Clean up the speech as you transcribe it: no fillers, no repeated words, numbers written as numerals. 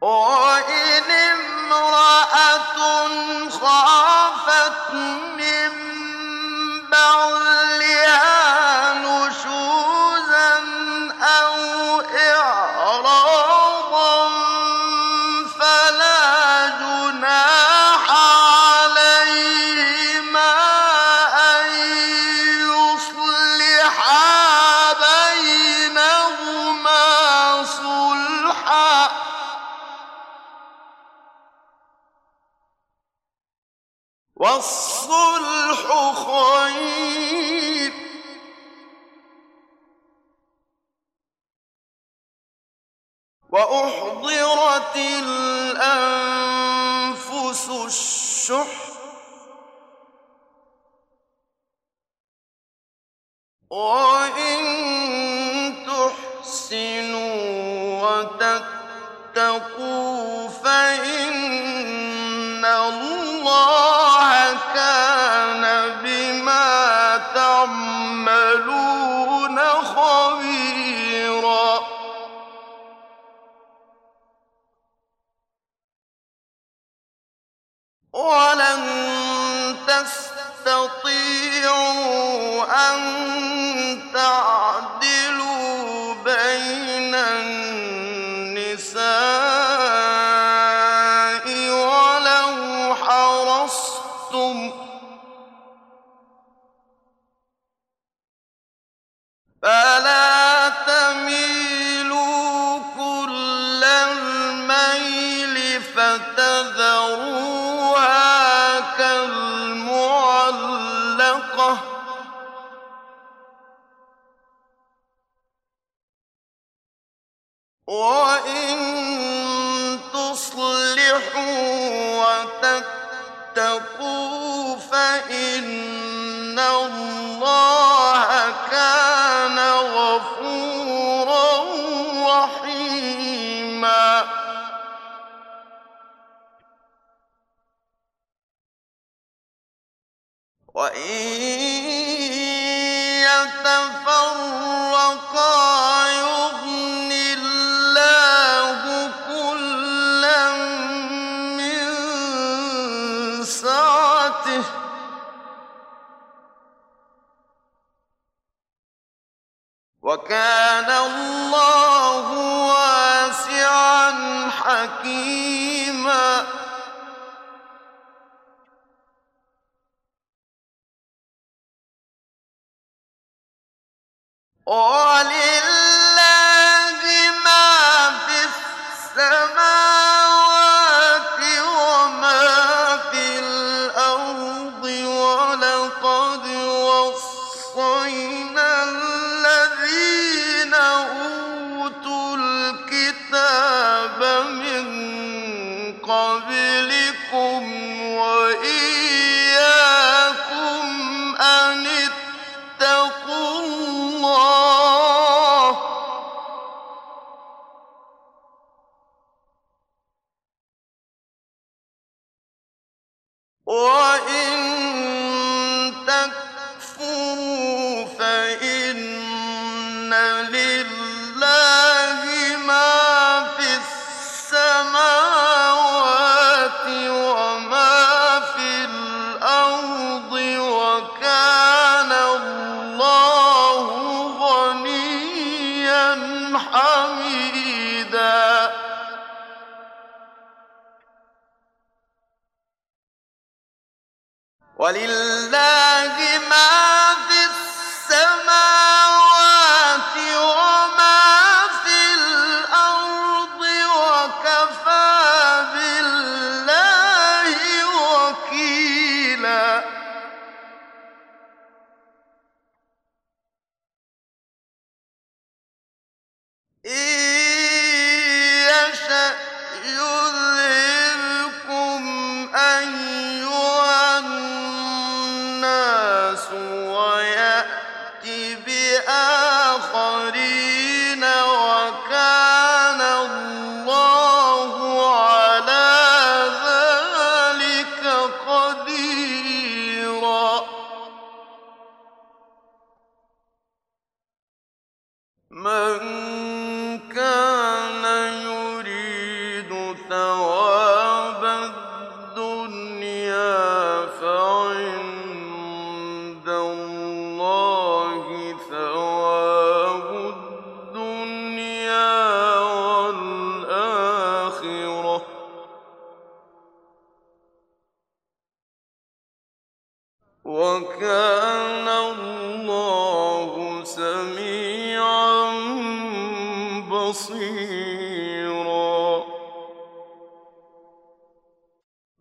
وإن امرأة خافت من بعلها نشوزا أو إعراضا فلا جناح عليهما أن يصلحا بينهما صلحا والصلح خير وأحضرت الأنفس الشح وإن تحسنوا وتتقوا فإن الله كان بما تعملون خبيرا ولن تستطيعوا أن تعدلوا بين النساء ولو حرصتم فلا تميلوا كل الميل فتذروها كالمعلقة وإن تصلحوا وتتقوا فإن الله كان غفورا رحيما وإن يتفرقا يغن الله كلا من سعته وكان الله واسعا حكيما ولله ما في السماوات وما في الأرض ولقد وصينا الذين أوتوا الكتاب من قبلكم وإياكم أن اتقوا الله وإن تكفروا فإن لله ما في السماوات وما في الأرض وكان الله غنيا حميدا ولله ما في السماوات وما في الأرض وكفى بالله وكيلا إن يشأ يذهبكم أيها الناس وكان الله سميعا بصيرا.